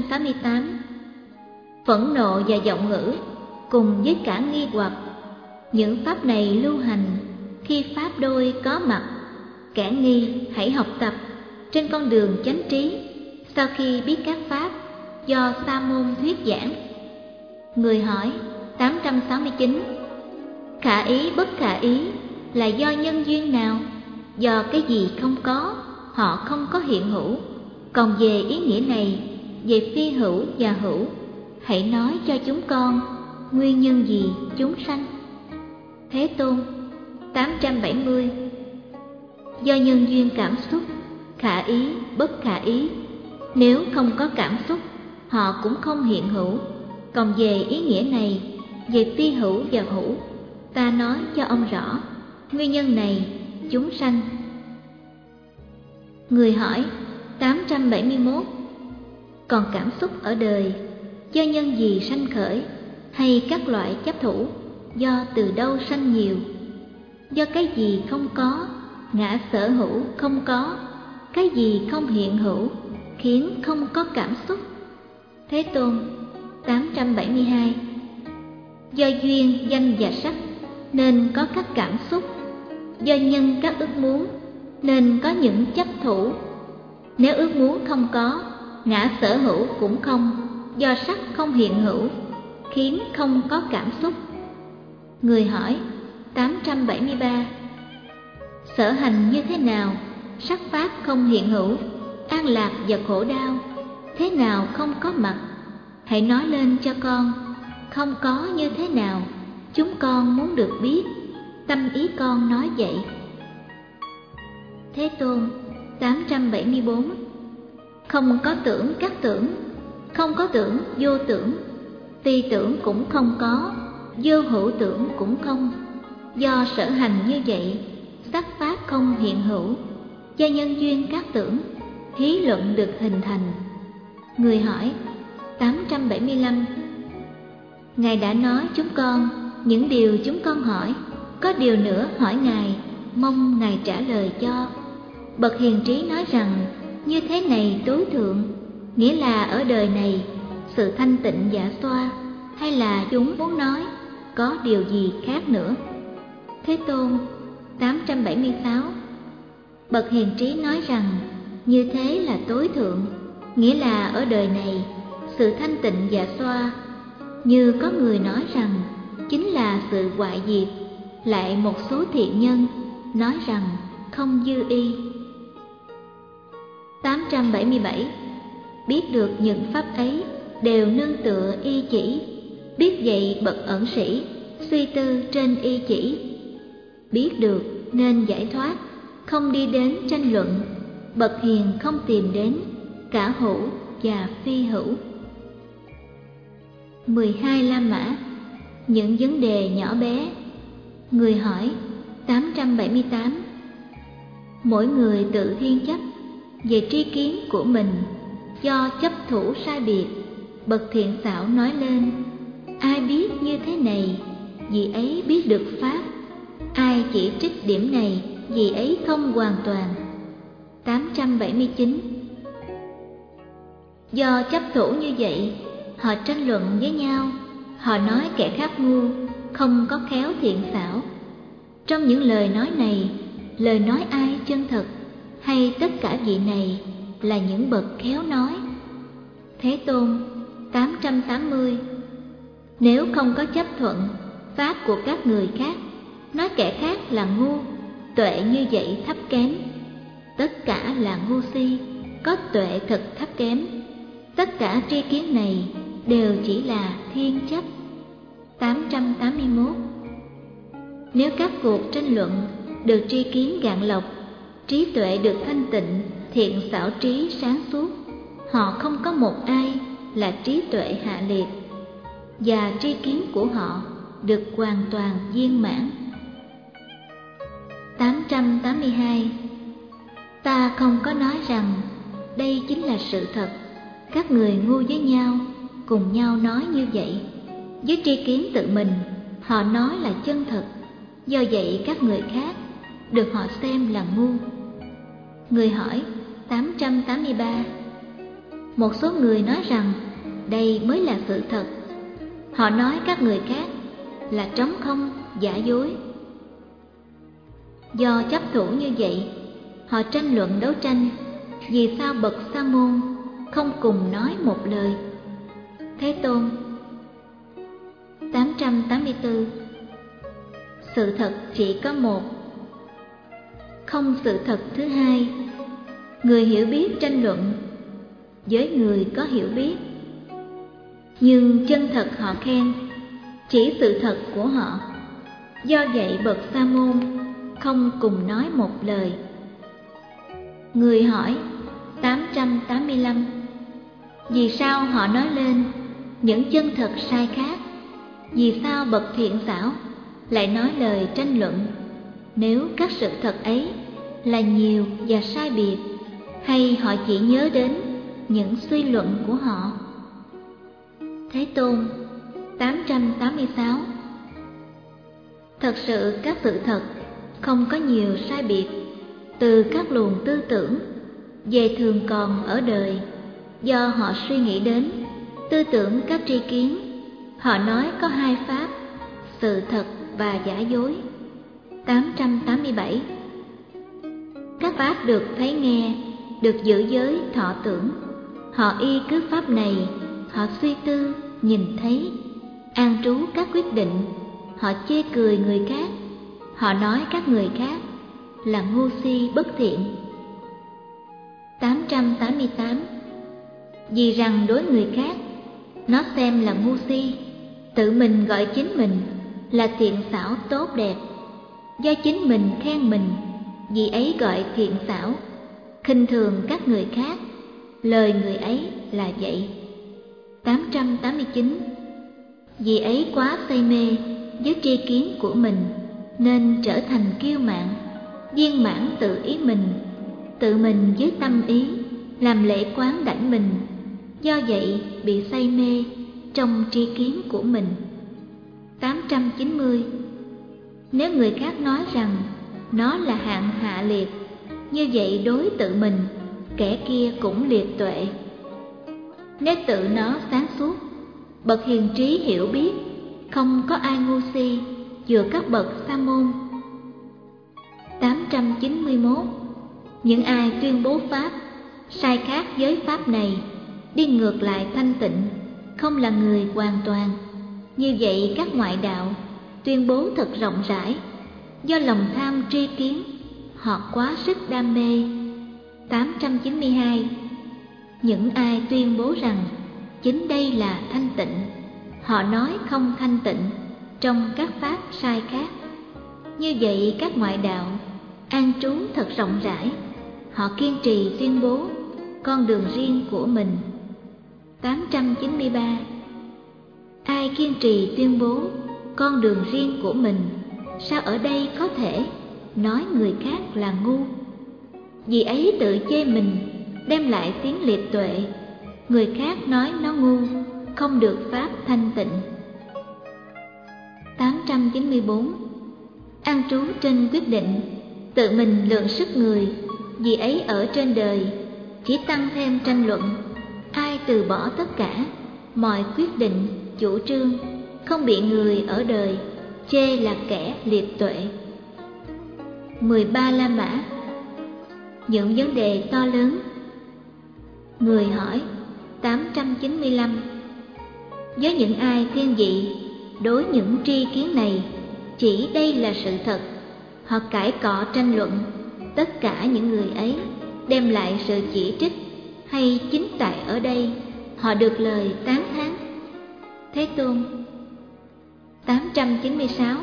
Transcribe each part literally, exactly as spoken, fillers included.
tám mươi tám. Phẫn nộ và vọng ngữ cùng với cả nghi hoặc. Những pháp này lưu hành khi pháp đôi có mặt. Kẻ nghi hãy học tập trên con đường chánh trí sau khi biết các pháp do Sa môn thuyết giảng. Người hỏi tám trăm sáu mươi chín. Khả ý bất khả ý là do nhân duyên nào? Do cái gì không có, họ không có hiện hữu. Còn về ý nghĩa này, về phi hữu và hữu, hãy nói cho chúng con nguyên nhân gì chúng sanh? Thế Tôn. Tám trăm bảy mươi. Do nhân duyên cảm xúc, khả ý bất khả ý. Nếu không có cảm xúc, họ cũng không hiện hữu. Còn về ý nghĩa này, về phi hữu và hữu, ta nói cho ông rõ nguyên nhân này chúng sanh. Người hỏi tám trăm bảy mươi mốt. Còn cảm xúc ở đời do nhân gì sanh khởi, hay các loại chấp thủ do từ đâu sanh nhiều? Do cái gì không có, ngã sở hữu không có, cái gì không hiện hữu khiến không có cảm xúc? Thế Tôn. Tám trăm bảy mươi hai. Do duyên danh và sắc nên có các cảm xúc, do nhân các ước muốn nên có những chấp thủ. Nếu ước muốn không có, ngã sở hữu cũng không, do sắc không hiện hữu khiến không có cảm xúc. Người hỏi tám trăm bảy mươi ba. Sở hành như thế nào sắc pháp không hiện hữu, an lạc và khổ đau thế nào không có mặt? Hãy nói lên cho con, không có như thế nào, chúng con muốn được biết. Tâm ý con nói vậy. Thế Tôn. Tám trăm bảy mươi bốn. Không có tưởng các tưởng, không có tưởng vô tưởng, tuy tưởng cũng không có, vô hữu tưởng cũng không. Do sở hành như vậy, sắc pháp không hiện hữu. Do nhân duyên các tưởng, thí luận được hình thành. Người hỏi tám trăm bảy mươi lăm. Ngài đã nói chúng con những điều chúng con hỏi, có điều nữa hỏi Ngài, mong Ngài trả lời cho. Bậc hiền trí nói rằng như thế này tối thượng, nghĩa là ở đời này sự thanh tịnh dạ xoa, hay là chúng muốn nói có điều gì khác nữa? Thế Tôn. Tám trăm bảy mươi sáu. Bậc hiền trí nói rằng như thế là tối thượng, nghĩa là ở đời này sự thanh tịnh dạ xoa, như có người nói rằng chính là sự hoại diệt. Lại một số thiện nhân nói rằng không dư y. Tám trăm bảy mươi bảy. Biết được những pháp ấy đều nương tựa y chỉ, biết vậy bậc ẩn sĩ suy tư trên y chỉ. Biết được nên giải thoát, không đi đến tranh luận. Bậc hiền không tìm đến cả hữu và phi hữu. Mười hai La Mã. Những vấn đề nhỏ bé. Người hỏi tám trăm bảy mươi tám. Mỗi người tự thiên chấp về tri kiến của mình, do chấp thủ sai biệt. Bậc thiện xảo nói lên, ai biết như thế này, vì ấy biết được pháp. Ai chỉ trích điểm này, vì ấy không hoàn toàn. Tám trăm bảy mươi chín. Do chấp thủ như vậy, họ tranh luận với nhau. Họ nói kẻ khác ngu, không có khéo thiện xảo. Trong những lời nói này, lời nói ai chân thật, hay tất cả vị này là những bậc khéo nói? Thế Tôn. Tám trăm tám mươi. Nếu không có chấp thuận pháp của các người khác, nói kẻ khác là ngu, tuệ như vậy thấp kém. Tất cả là ngu si, có tuệ thật thấp kém. Tất cả tri kiến này đều chỉ là thiên chấp. Tám trăm tám mươi mốt. Nếu các cuộc tranh luận được tri kiến gạn lọc, trí tuệ được thanh tịnh, thiện xảo trí sáng suốt, họ không có một ai là trí tuệ hạ liệt, và tri kiến của họ được hoàn toàn viên mãn. Tám trăm tám mươi hai. Ta không có nói rằng đây chính là sự thật. Các người ngu với nhau, cùng nhau nói như vậy. Với tri kiến tự mình, họ nói là chân thật. Do vậy các người khác được họ xem là ngu. Người hỏi tám trăm tám mươi ba. Một số người nói rằng đây mới là sự thật. Họ nói các người khác là trống không, giả dối. Do chấp thủ như vậy, họ tranh luận đấu tranh vì sao bậc Sa môn không cùng nói một lời. Thế Tôn. Tám trăm tám mươi tư. Sự thật chỉ có một, không sự thật thứ hai. Người hiểu biết tranh luận với người có hiểu biết, nhưng chân thật họ khen, chỉ sự thật của họ. Do vậy bậc Sa môn không cùng nói một lời. Người hỏi. Tám trăm tám mươi lăm. Vì sao họ nói lên những chân thật sai khác? Vì sao bậc thiện xảo lại nói lời tranh luận, nếu các sự thật ấy là nhiều và sai biệt, hay họ chỉ nhớ đến những suy luận của họ? Thế Tôn. Tám trăm tám mươi sáu. Thật sự các sự thật không có nhiều sai biệt từ các luồng tư tưởng về thường còn ở đời, do họ suy nghĩ đến, tư tưởng các tri kiến. Họ nói có hai pháp, sự thật và giả dối. Tám trăm tám mươi bảy. Các pháp được thấy nghe, được giữ giới thọ tưởng. Họ y cứ pháp này, họ suy tư, nhìn thấy, an trú các quyết định. Họ chê cười người khác, họ nói các người khác là ngu si bất thiện. Tám trăm tám mươi tám. Vì rằng đối người khác, nó xem là ngu si, tự mình gọi chính mình là thiện xảo tốt đẹp. Do chính mình khen mình, vì ấy gọi thiện xảo, khinh thường các người khác, lời người ấy là vậy. Tám trăm tám mươi chín. Vì ấy quá say mê với tri kiến của mình, nên trở thành kiêu mạn, viên mãn tự ý mình, tự mình với tâm ý, làm lễ quán đảnh mình. Do vậy bị say mê trong tri kiến của mình. Tám trăm chín mươi. Nếu người khác nói rằng nó là hạng hạ liệt, như vậy đối tự mình, kẻ kia cũng liệt tuệ. Nếu tự nó sáng suốt, bậc hiền trí hiểu biết, không có ai ngu si vừa các bậc Sa môn. Tám trăm chín mươi mốt. Những ai tuyên bố pháp sai khác với pháp này, đi ngược lại thanh tịnh, không là người hoàn toàn. Như vậy các ngoại đạo tuyên bố thật rộng rãi, do lòng tham tri kiến, họ quá sức đam mê. Tám trăm chín mươi hai. Những ai tuyên bố rằng chính đây là thanh tịnh, họ nói không thanh tịnh trong các pháp sai khác. Như vậy các ngoại đạo an trú thật rộng rãi, họ kiên trì tuyên bố con đường riêng của mình. Tám trăm chín mươi ba. Ai kiên trì tuyên bố con đường riêng của mình, sao ở đây có thể nói người khác là ngu? Vì ấy tự chê mình, đem lại tiếng liệt tuệ. Người khác nói nó ngu, không được pháp thanh tịnh. Tám trăm chín mươi bốn. An trú trên quyết định, tự mình lượng sức người. Vì ấy ở trên đời chỉ tăng thêm tranh luận. Ai từ bỏ tất cả mọi quyết định, chủ trương, không bị người ở đời chê là kẻ liệt tuệ. Mười ba La Mã. Những vấn đề to lớn. Người hỏi. Tám trăm chín mươi lăm. Với những ai thiên vị đối những tri kiến này, chỉ đây là sự thật, họ cãi cọ tranh luận, tất cả những người ấy đem lại sự chỉ trích, hay chính tại ở đây họ được lời tán thán. Thế Tôn. Tám trăm chín mươi sáu.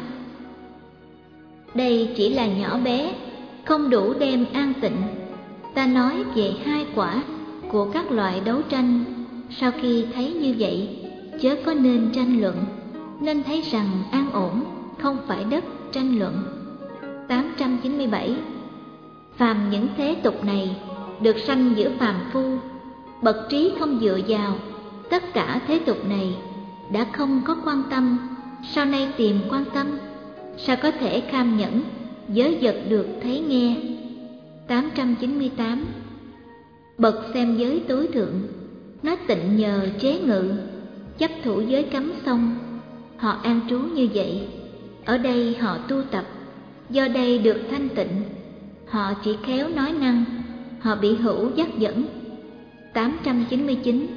Đây chỉ là nhỏ bé, không đủ đem an tịnh. Ta nói về hai quả của các loại đấu tranh. Sau khi thấy như vậy, chớ có nên tranh luận, nên thấy rằng an ổn, không phải đất tranh luận. Tám trăm chín mươi bảy. Phàm những thế tục này được sanh giữa phàm phu, bậc trí không dựa vào tất cả thế tục này, đã không có quan tâm, sau nay tìm quan tâm, sao có thể kham nhẫn giới vật được thấy nghe. Tám trăm chín mươi tám. Bậc xem giới tối thượng, nói tịnh nhờ chế ngự, chấp thủ giới cấm xong, họ an trú như vậy. Ở đây họ tu tập, do đây được thanh tịnh. Họ chỉ khéo nói năng, họ bị hữu dắt dẫn. tám trăm chín mươi chín.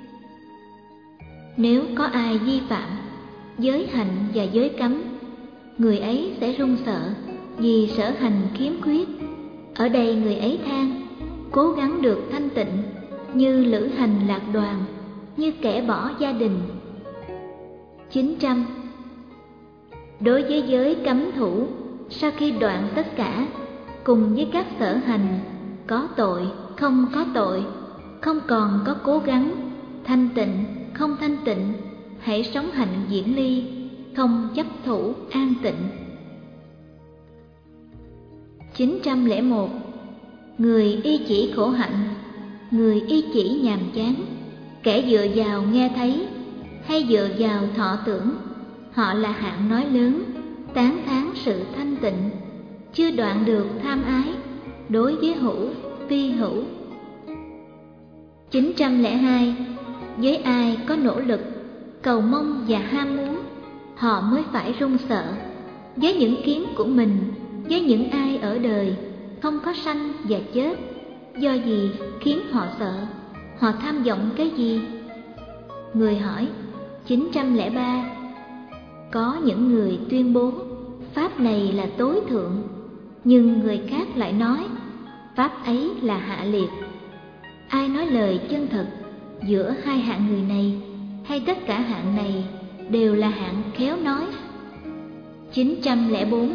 Nếu có ai vi phạm giới hạnh và giới cấm, người ấy sẽ run sợ vì sở hành khiếm khuyết. Ở đây người ấy than, cố gắng được thanh tịnh, như lữ hành lạc đoàn, như kẻ bỏ gia đình. chín trăm. Đối với giới cấm thủ, sau khi đoạn tất cả, cùng với các sở hành, có tội, không có tội, không còn có cố gắng, thanh tịnh, không thanh tịnh, hãy sống hạnh diễn ly, không chấp thủ an tịnh. chín trăm lẻ một. Người y chỉ khổ hạnh, người y chỉ nhàm chán, kẻ dựa vào nghe thấy, hay dựa vào thọ tưởng, họ là hạng nói lớn, tán thán sự thanh tịnh, chưa đoạn được tham ái, đối với hữu, phi hữu. chín trăm lẻ hai. Với ai có nỗ lực, cầu mong và ham muốn, họ mới phải run sợ. Với những kiến của mình, với những ai ở đời, không có sanh và chết, do gì khiến họ sợ? Họ tham vọng cái gì? Người hỏi. chín trăm lẻ ba. Có những người tuyên bố pháp này là tối thượng, nhưng người khác lại nói pháp ấy là hạ liệt. Ai nói lời chân thật giữa hai hạng người này, hay tất cả hạng này đều là hạng khéo nói? chín trăm lẻ bốn.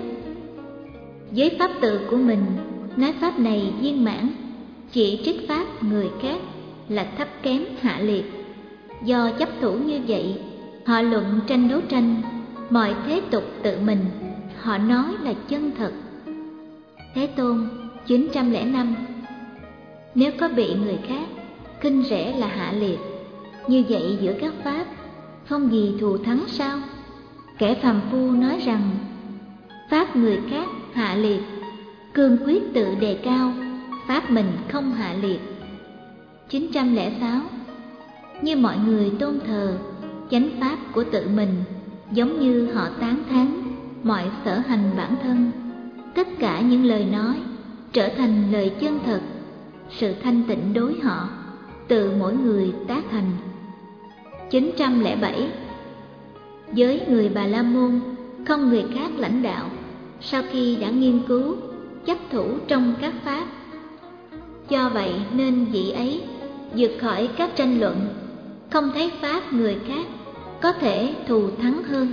Với pháp tự của mình nói pháp này viên mãn, chỉ trích pháp người khác là thấp kém hạ liệt. Do chấp thủ như vậy, họ luận tranh đấu tranh, mọi thế tục tự mình, họ nói là chân thật. Thế Tôn. chín trăm lẻ năm. Nếu có bị người khác khinh rẻ là hạ liệt, như vậy giữa các pháp không gì thù thắng sao? Kẻ phàm phu nói rằng pháp người khác hạ liệt, cương quyết tự đề cao, pháp mình không hạ liệt. chín trăm lẻ sáu. Như mọi người tôn thờ chánh pháp của tự mình, giống như họ tán thán mọi sở hành bản thân, tất cả những lời nói trở thành lời chân thật, sự thanh tịnh đối họ, tự mỗi người tác thành. chín trăm lẻ bảy. Với người Bà La Môn, không người khác lãnh đạo, sau khi đã nghiên cứu, chấp thủ trong các pháp. Do vậy nên vị ấy vượt khỏi các tranh luận, không thấy pháp người khác có thể thù thắng hơn.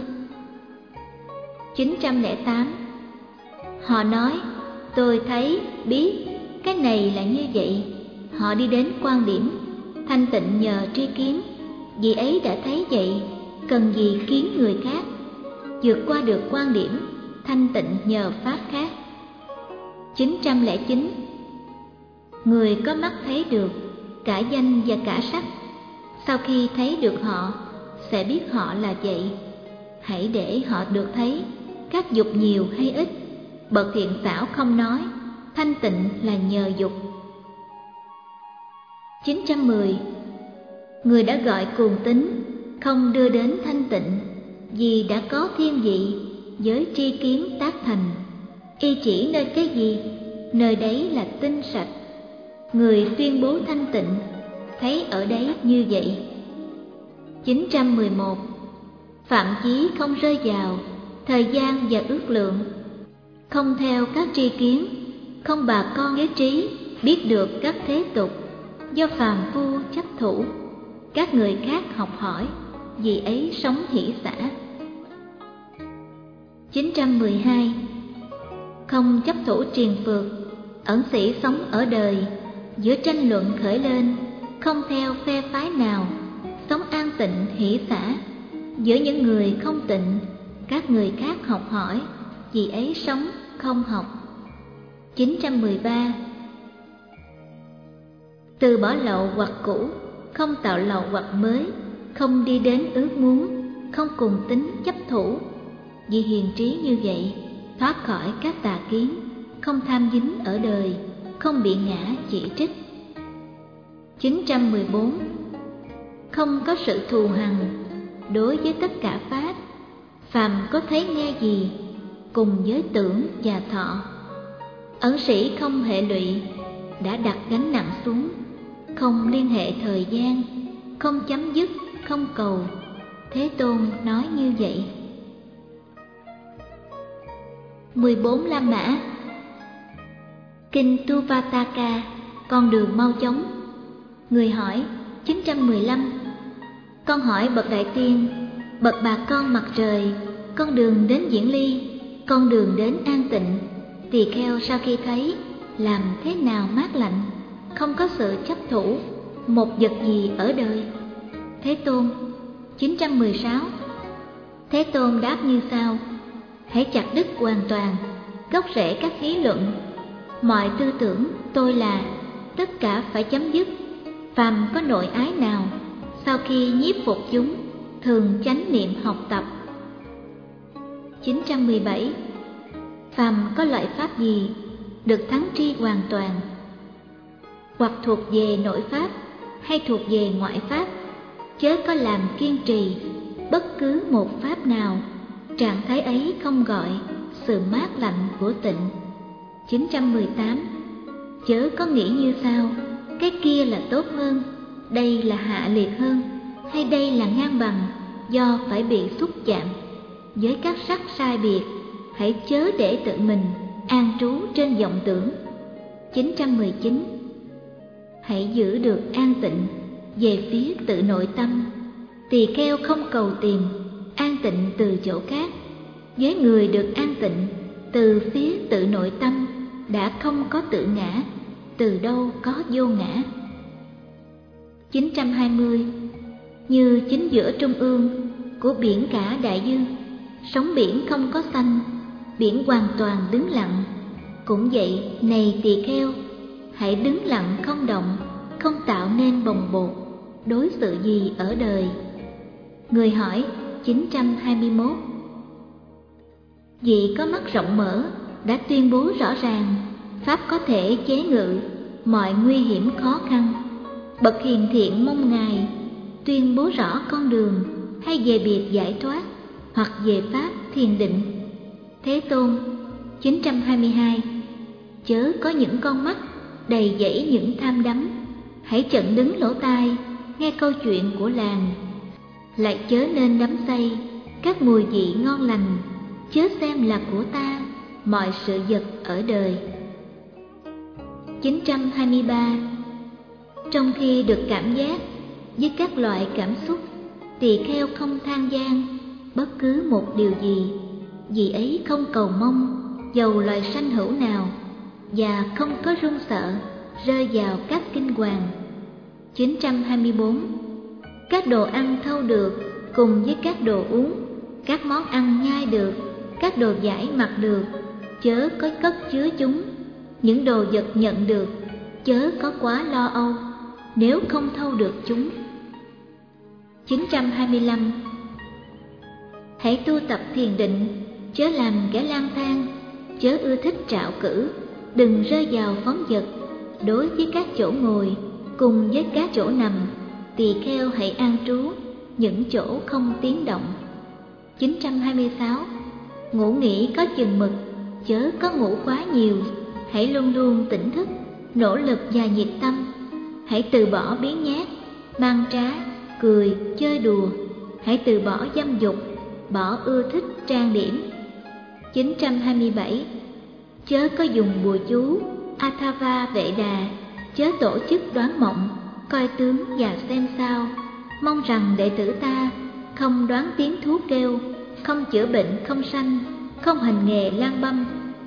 chín trăm lẻ tám. Họ nói, tôi thấy, biết, cái này là như vậy. Họ đi đến quan điểm, thanh tịnh nhờ tri kiến. Vị ấy đã thấy vậy, cần gì kiến người khác? Vượt qua được quan điểm, thanh tịnh nhờ pháp khác. chín trăm lẻ chín. Người có mắt thấy được cả danh và cả sắc, sau khi thấy được họ, sẽ biết họ là vậy. Hãy để họ được thấy, các dục nhiều hay ít, bậc thiện xảo không nói, thanh tịnh là nhờ dục. chín trăm mười. Người đã gọi cuồng tín, không đưa đến thanh tịnh, vì đã có thiên vị, với tri kiến tác thành. Y chỉ nơi cái gì, nơi đấy là tinh sạch. Người tuyên bố thanh tịnh, thấy ở đấy như vậy. chín trăm mười một. Phạm chí không rơi vào thời gian và ước lượng, không theo các tri kiến, không bà con với trí, biết được các thế tục, do phàm phu chấp thủ, các người khác học hỏi, vì ấy sống hỷ xả. chín trăm mười hai. Không chấp thủ triền phược, ẩn sĩ sống ở đời, giữa tranh luận khởi lên, không theo phe phái nào, sống an tịnh hỷ xả. Giữa những người không tịnh, các người khác học hỏi, vì ấy sống không học. chín trăm mười ba. Từ bỏ lậu hoặc cũ, không tạo lậu hoặc mới, không đi đến ước muốn, không cùng tính chấp thủ. Vì hiền trí như vậy, thoát khỏi các tà kiến, không tham dính ở đời, không bị ngã chỉ trích. chín trăm mười bốn. không có sự thù hằn đối với tất cả pháp. Phàm có thấy nghe gì, cùng với tưởng và thọ. Ẩn sĩ không hệ lụy, đã đặt gánh nặng xuống, không liên hệ thời gian, không chấm dứt, không cầu. Thế Tôn nói như vậy. mười bốn La Mã. Kinh Tuvataka, con đường mau chóng. Người hỏi chín trăm mười lăm. Con hỏi bậc đại tiên, bậc bà con mặt trời, con đường đến Diễn Ly, con đường đến an tịnh, tỳ kheo sau khi thấy làm thế nào mát lạnh, không có sự chấp thủ một vật gì ở đời? Thế Tôn. chín trăm mười sáu. Thế Tôn đáp như sau: hãy chặt đứt hoàn toàn gốc rễ các lý luận. Mọi tư tưởng tôi là, tất cả phải chấm dứt. Phàm có nội ái nào, sau khi nhiếp phục chúng, thường chánh niệm học tập. chín trăm mười bảy. Phàm có loại pháp gì được thắng tri hoàn toàn, hoặc thuộc về nội pháp hay thuộc về ngoại pháp, chớ có làm kiên trì bất cứ một pháp nào. Trạng thái ấy không gọi sự mát lạnh của tịnh. chín trăm mười tám. Chớ có nghĩ như sau: cái kia là tốt hơn, đây là hạ liệt hơn, hay đây là ngang bằng, do phải bị xúc chạm với các sắc sai biệt. Hãy chớ để tự mình an trú trên vọng tưởng. chín trăm mười chín. Hãy giữ được an tịnh về phía tự nội tâm. Tỳ kheo không cầu tìm an tịnh từ chỗ khác. Với người được an tịnh từ phía tự nội tâm, đã không có tự ngã, từ đâu có vô ngã. chín trăm hai mươi. Như chính giữa trung ương của biển cả đại dương, sóng biển không có xanh, biển hoàn toàn đứng lặng. Cũng vậy, này tỳ kheo, hãy đứng lặng không động, không tạo nên bồng bột đối sự gì ở đời. Người hỏi chín trăm hai mươi mốt. Vị có mắt rộng mở đã tuyên bố rõ ràng pháp có thể chế ngự mọi nguy hiểm khó khăn. Bậc hiền thiện mong Ngài tuyên bố rõ con đường, hay về biệt giải thoát, hoặc về pháp thiền định. Thế Tôn. chín trăm hai mươi hai. Chớ có những con mắt đầy dẫy những tham đắm, hãy chận đứng lỗ tai nghe câu chuyện của làng. Lại chớ nên đắm say các mùi vị ngon lành, chớ xem là của ta mọi sự vật ở đời. chín trăm hai mươi ba. Trong khi được cảm giác với các loại cảm xúc, tỳ kheo không than gian bất cứ một điều gì, vì ấy không cầu mong dầu loài sanh hữu nào, và không có run sợ rơi vào các kinh hoàng. chín trăm hai mươi bốn. Các đồ ăn thâu được cùng với các đồ uống, các món ăn nhai được, các đồ giải mặc được, chớ có cất chứa chúng. Những đồ vật nhận được, chớ có quá lo âu nếu không thâu được chúng. chín trăm hai mươi lăm. Hãy tu tập thiền định, chớ làm kẻ lang thang, chớ ưa thích trạo cử, đừng rơi vào phóng dật. Đối với các chỗ ngồi cùng với các chỗ nằm, tỳ kheo hãy an trú những chỗ không tiếng động. chín trăm hai mươi sáu. Ngủ nghỉ có chừng mực, chớ có ngủ quá nhiều. Hãy luôn luôn tỉnh thức, nỗ lực và nhiệt tâm. Hãy từ bỏ biếng nhác, mang trá, cười, chơi đùa. Hãy từ bỏ dâm dục, bỏ ưa thích trang điểm. chín trăm hai mươi bảy. Chớ có dùng bùa chú, Athava vệ đà, chớ tổ chức đoán mộng, coi tướng và xem sao. Mong rằng đệ tử ta không đoán tiếng thú kêu, không chữa bệnh không sanh, không hành nghề lang băm.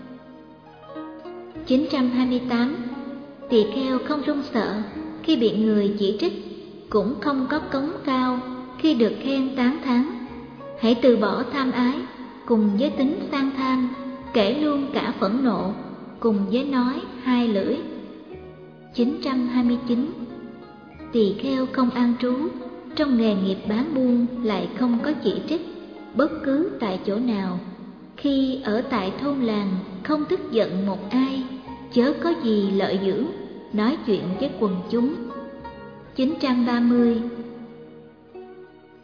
chín trăm hai mươi tám. Tỳ kheo không run sợ khi bị người chỉ trích, cũng không có cống cao khi được khen tán thán. Hãy từ bỏ tham ái cùng với tính sang tham, kể luôn cả phẫn nộ cùng với nói hai lưỡi. chín trăm hai mươi chín. Tỳ kheo không an trú trong nghề nghiệp bán buôn, lại không có chỉ trích bất cứ tại chỗ nào. Khi ở tại thôn làng không tức giận một ai, chớ có gì lợi dưỡng nói chuyện với quần chúng. chín trăm ba mươi.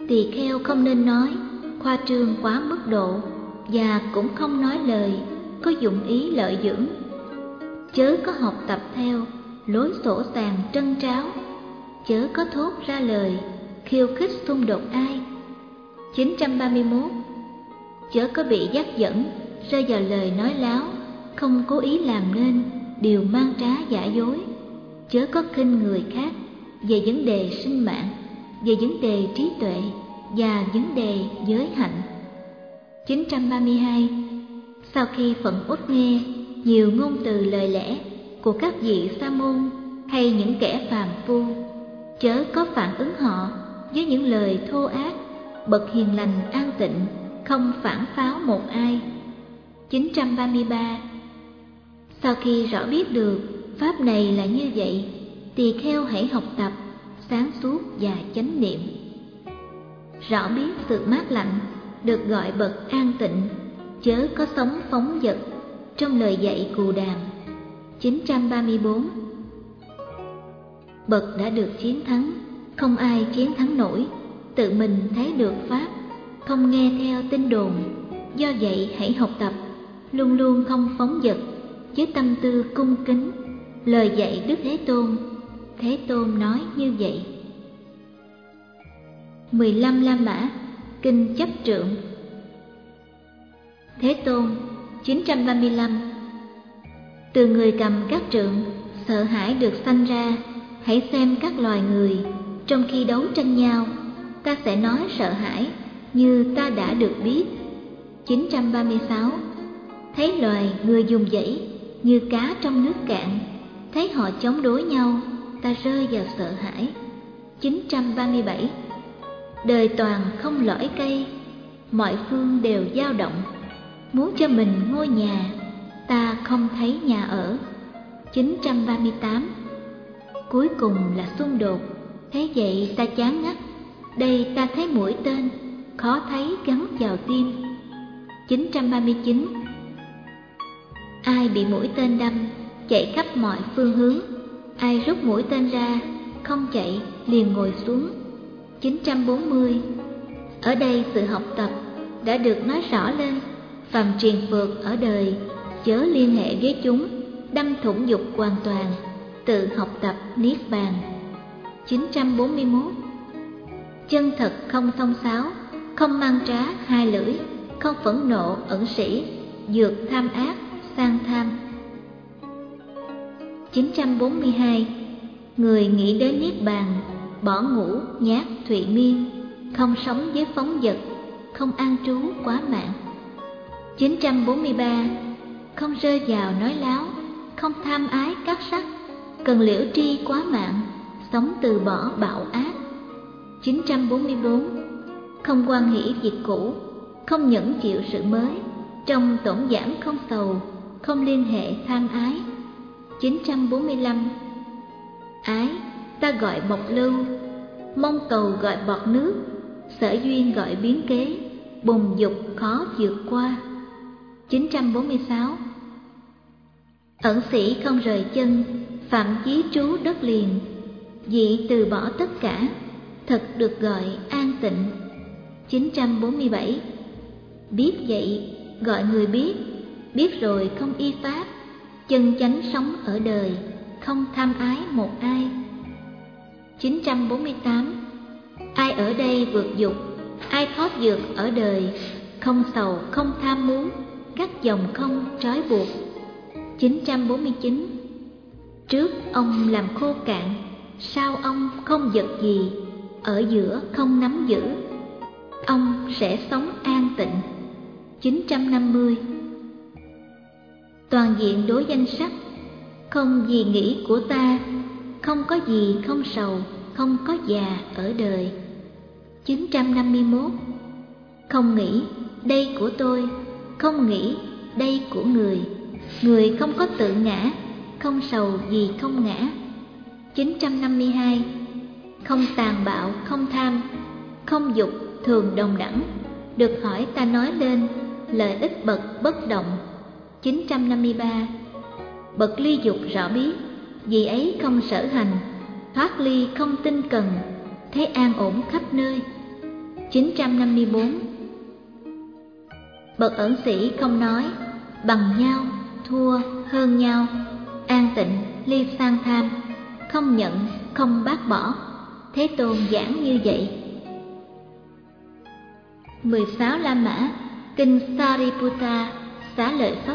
Tỳ kheo không nên nói khoa trương quá mức độ, và cũng không nói lời có dụng ý lợi dưỡng. Chớ có học tập theo lối sổ sàng trân tráo, chớ có thốt ra lời khiêu khích xung đột ai. chín trăm ba mươi mốt. Chớ có bị dắt dẫn rơi vào lời nói láo, không cố ý làm nên điều mang trá giả dối. Chớ có khinh người khác về vấn đề sinh mạng, về vấn đề trí tuệ và vấn đề giới hạnh. chín trăm ba mươi hai. Sau khi Phật uất nghe nhiều ngôn từ lời lẽ của các vị sa môn hay những kẻ phàm phu, chớ có phản ứng họ với những lời thô ác. Bậc hiền lành an tịnh không phản pháo một ai. chín trăm ba mươi ba. Sau khi rõ biết được pháp này là như vậy, tỳ kheo hãy học tập sáng suốt và chánh niệm. Rõ biết sự mát lạnh được gọi bậc an tịnh, chớ có sống phóng dật trong lời dạy cù đàm. chín trăm ba mươi bốn. Bậc đã được chiến thắng, không ai chiến thắng nổi, tự mình thấy được pháp, không nghe theo tin đồn. Do vậy hãy học tập, luôn luôn không phóng dật, với tâm tư cung kính lời dạy Đức Thế Tôn. Thế Tôn nói như vậy. mười lăm La Mã Kinh Chấp Trượng. Thế Tôn. chín trăm ba mươi lăm. Từ người cầm các trượng, sợ hãi được sanh ra. Hãy xem các loài người, trong khi đấu tranh nhau, ta sẽ nói sợ hãi như ta đã được biết. chín trăm ba mươi sáu. Thấy loài người dùng dãy như cá trong nước cạn, thấy họ chống đối nhau, ta rơi vào sợ hãi. chín trăm ba mươi bảy. Đời toàn không lõi cây, mọi phương đều dao động, muốn cho mình ngôi nhà, ta không thấy nhà ở. chín trăm ba mươi tám. Cuối cùng là xung đột, thế vậy ta chán ngắt, đây ta thấy mũi tên, khó thấy gắn vào tim. chín trăm ba mươi chín. Ai bị mũi tên đâm, chạy khắp mọi phương hướng, ai rút mũi tên ra, không chạy liền ngồi xuống. chín trăm bốn mươi. Ở đây sự học tập đã được nói rõ lên, phàm triền phược ở đời, chớ liên hệ với chúng, đâm thủng dục hoàn toàn, tự học tập niết bàn. chín trăm bốn mươi mốt. Chân thật không thông sáo, không mang trá hai lưỡi, không phẫn nộ ẩn sĩ, dược tham ác sang tham. chín trăm bốn mươi hai. Người nghĩ đến niết bàn, bỏ ngủ nhát thụy miên, không sống với phóng dật, không an trú quá mạng. chín trăm bốn mươi ba. Không rơi vào nói láo, không tham ái các sắc, cần liễu tri quá mạng, sống từ bỏ bạo ác. chín trăm bốn mươi bốn. Không hoan hỷ việc cũ, không nhẫn chịu sự mới, trong tổn giảm không sầu, không liên hệ tham ái. chín trăm bốn mươi lăm. Ái ta gọi bộc lưu, mong cầu gọi bọt nước, sở duyên gọi biến kế, bùng dục khó vượt qua. chín trăm bốn mươi sáu. Ẩn sĩ không rời chân, phạm chí trú đất liền, vị từ bỏ tất cả, thật được gọi an tịnh. chín trăm bốn mươi bảy. Biết vậy gọi người biết, biết rồi không y pháp, chân chánh sống ở đời, không tham ái một ai. chín trăm bốn mươi tám. Ai ở đây vượt dục, ai thoát vượt ở đời, không sầu không tham muốn, các dòng không trói buộc. chín trăm bốn mươi chín. Trước ông làm khô cạn, sau ông không vật gì, ở giữa không nắm giữ, ông sẽ sống an tịnh. chín trăm năm mươi. Toàn diện đối danh sắc, không gì nghĩ của ta, không có gì không sầu, không có già ở đời. chín trăm năm mươi mốt. Không nghĩ đây của tôi, không nghĩ đây của người, người không có tự ngã, không sầu gì không ngã. chín trăm năm mươi hai. Không tàn bạo, không tham, không dục, thường đồng đẳng, được hỏi ta nói lên, lợi ích bậc bất động. chín trăm năm mươi ba. Bậc ly dục rõ biết, vì ấy không sở hành, thoát ly không tinh cần, thấy an ổn khắp nơi. chín trăm năm mươi bốn. Bậc ẩn sĩ không nói bằng nhau, thua, hơn nhau, an tịnh, ly sang tham, không nhận, không bác bỏ. Thế Tôn giảng như vậy. mười sáu La Mã, Kinh Sariputta, Xá Lợi Phất.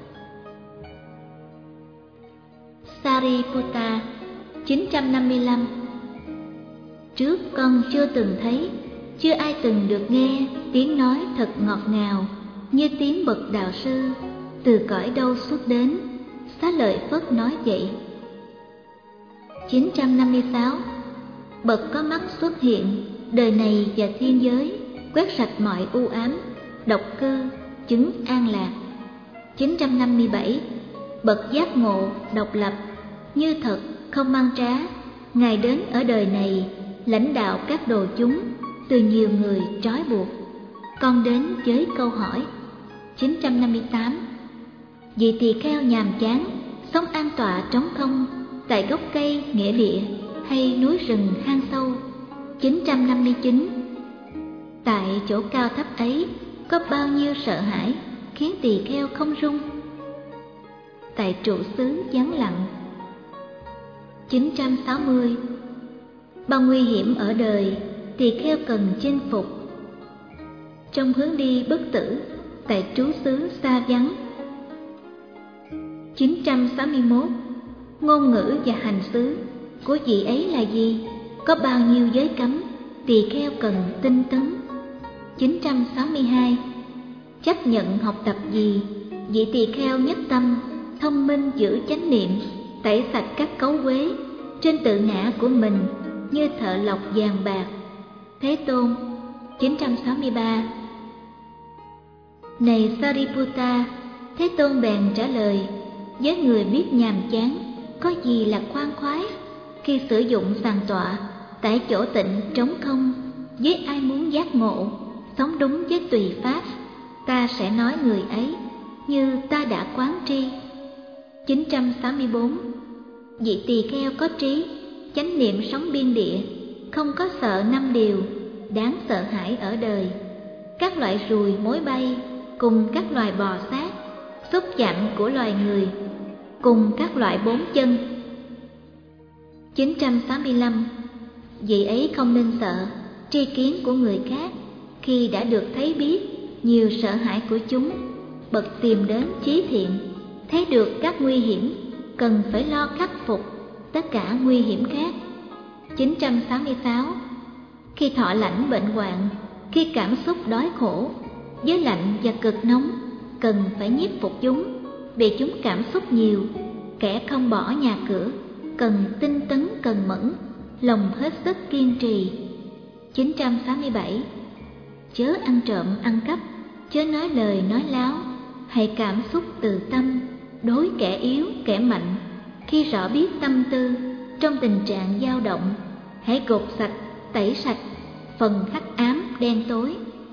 Sariputta, chín trăm năm mươi lăm. Trước con chưa từng thấy, chưa ai từng được nghe tiếng nói thật ngọt ngào như tiếng bậc đạo sư, từ cõi đâu xuất đến. Xá Lợi Phất nói vậy. chín trăm năm mươi sáu. Bậc có mắt xuất hiện, đời này và thiên giới, quét sạch mọi u ám, độc cư, chứng an lạc. chín trăm năm mươi bảy. Bậc giác ngộ, độc lập, như thật, không mang trá, Ngài đến ở đời này, lãnh đạo các đồ chúng, từ nhiều người trói buộc. Con đến với câu hỏi. chín trăm năm mươi tám. Vị tỳ kheo nhàm chán, sống an tọa trống không, tại gốc cây nghĩa địa hay núi rừng hang sâu. chín trăm năm mươi chín. Tại chỗ cao thấp ấy, có bao nhiêu sợ hãi khiến tỳ kheo không run. Tại trụ xứ vắng lặng. chín trăm sáu mươi. Bao nguy hiểm ở đời, tỳ kheo cần chinh phục. Trong hướng đi bất tử, tại trú xứ xa vắng. chín trăm sáu mươi mốt. Ngôn ngữ và hành xứ của vị ấy là gì? Có bao nhiêu giới cấm, tỳ kheo cần tinh tấn. chín trăm sáu mươi hai. Chấp nhận học tập gì? Vị tỳ kheo nhất tâm, thông minh giữ chánh niệm, tẩy sạch các cấu uế trên tự ngã của mình như thợ lọc vàng bạc. Thế Tôn. chín trăm sáu mươi ba. Này Sariputta, Thế Tôn bèn trả lời: với người biết nhàm chán, có gì là khoan khoái khi sử dụng sàng tọa tại chỗ tịnh trống không. Với ai muốn giác ngộ, sống đúng với tùy pháp, ta sẽ nói người ấy như ta đã quán tri. chín trăm sáu mươi bốn. Vị tỳ kheo có trí, chánh niệm sống biên địa, không có sợ năm điều đáng sợ hãi ở đời: các loại ruồi mối bay, cùng các loài bò sát, xúc chạm của loài người, cùng các loại bốn chân. chín trăm sáu mươi lăm. Vị ấy không nên sợ tri kiến của người khác khi đã được thấy biết nhiều sợ hãi của chúng. Bậc tìm đến chí thiện, thấy được các nguy hiểm, cần phải lo khắc phục tất cả nguy hiểm khác. chín trăm sáu mươi sáu. Khi thọ lãnh bệnh hoạn, khi cảm xúc đói khổ, với lạnh và cực nóng, cần phải nhiếp phục chúng, vì chúng cảm xúc nhiều. Kẻ không bỏ nhà cửa, cần tinh tấn cần mẫn, lòng hết sức kiên trì. chín trăm sáu mươi bảy. Chớ ăn trộm ăn cắp, chớ nói lời nói láo, hãy cảm xúc từ tâm, đối kẻ yếu kẻ mạnh. Khi rõ biết tâm tư, trong tình trạng dao động, hãy gột sạch, tẩy sạch phần hắc ám đen tối.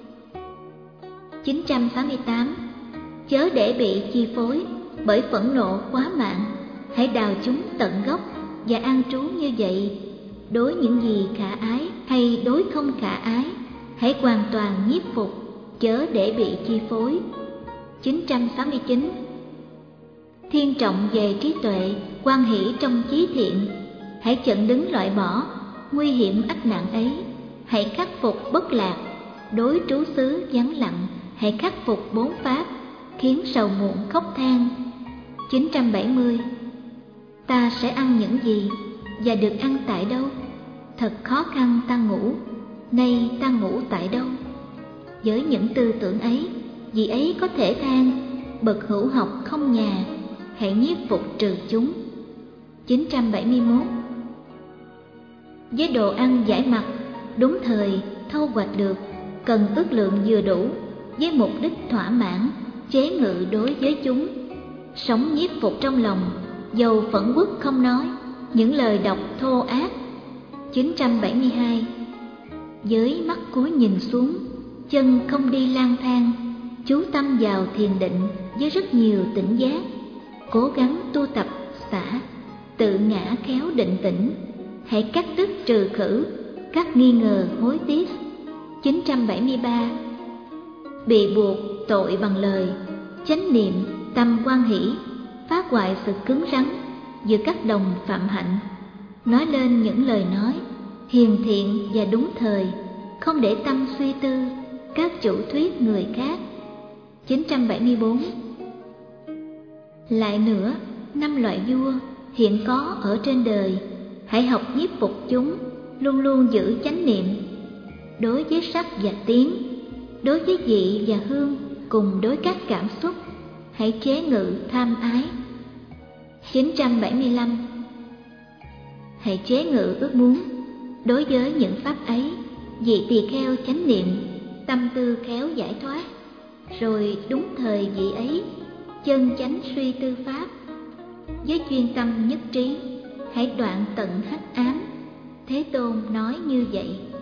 chín trăm sáu mươi tám. Chớ để bị chi phối bởi phẫn nộ quá mạng, hãy đào chúng tận gốc và an trú như vậy. Đối những gì khả ái hay đối không khả ái, hãy hoàn toàn nhiếp phục, chớ để bị chi phối. chín trăm sáu mươi chín. Thiên trọng về trí tuệ, quan hỷ trong chí thiện, hãy chặn đứng loại bỏ nguy hiểm ách nạn ấy, hãy khắc phục bất lạc. Đối trú xứ vắng lặng, hãy khắc phục bốn pháp, khiến sầu muộn khóc than. chín trăm bảy mươi. Ta sẽ ăn những gì và được ăn tại đâu? Thật khó khăn ta ngủ, nay ta ngủ tại đâu? Với những tư tưởng ấy, vì ấy có thể than: bậc hữu học không nhà, hãy nhiếp phục trừ chúng. chín trăm bảy mươi mốt. Với đồ ăn giải mặt, đúng thời, thâu hoạch được, cần ước lượng vừa đủ, với mục đích thỏa mãn, chế ngự đối với chúng. Sống nhiếp phục trong lòng, dầu phẫn uất không nói những lời độc thô ác. chín trăm bảy mươi hai. Với mắt cúi nhìn xuống, chân không đi lang thang, chú tâm vào thiền định với rất nhiều tỉnh giác, cố gắng tu tập xả, tự ngã khéo định tĩnh, hãy cắt đứt trừ khử các nghi ngờ hối tiếc. chín trăm bảy mươi ba. Bị buộc tội bằng lời, chánh niệm, tâm hoan hỷ, phá hoại sự cứng rắn giữa các đồng phạm hạnh, nói lên những lời nói hiền thiện và đúng thời, không để tâm suy tư các chủ thuyết người khác. chín trăm bảy mươi bốn. Lại nữa, năm loại vua hiện có ở trên đời, hãy học nhiếp phục chúng, luôn luôn giữ chánh niệm. Đối với sắc và tiếng, đối với vị và hương, cùng đối các cảm xúc, hãy chế ngự tham ái. chín trăm bảy mươi lăm. Hãy chế ngự ước muốn. Đối với những pháp ấy, vị tỳ kheo chánh niệm, tâm tư khéo giải thoát, rồi đúng thời vị ấy, chân chánh suy tư pháp. Với chuyên tâm nhất trí, hãy đoạn tận hắc ám. Thế Tôn nói như vậy.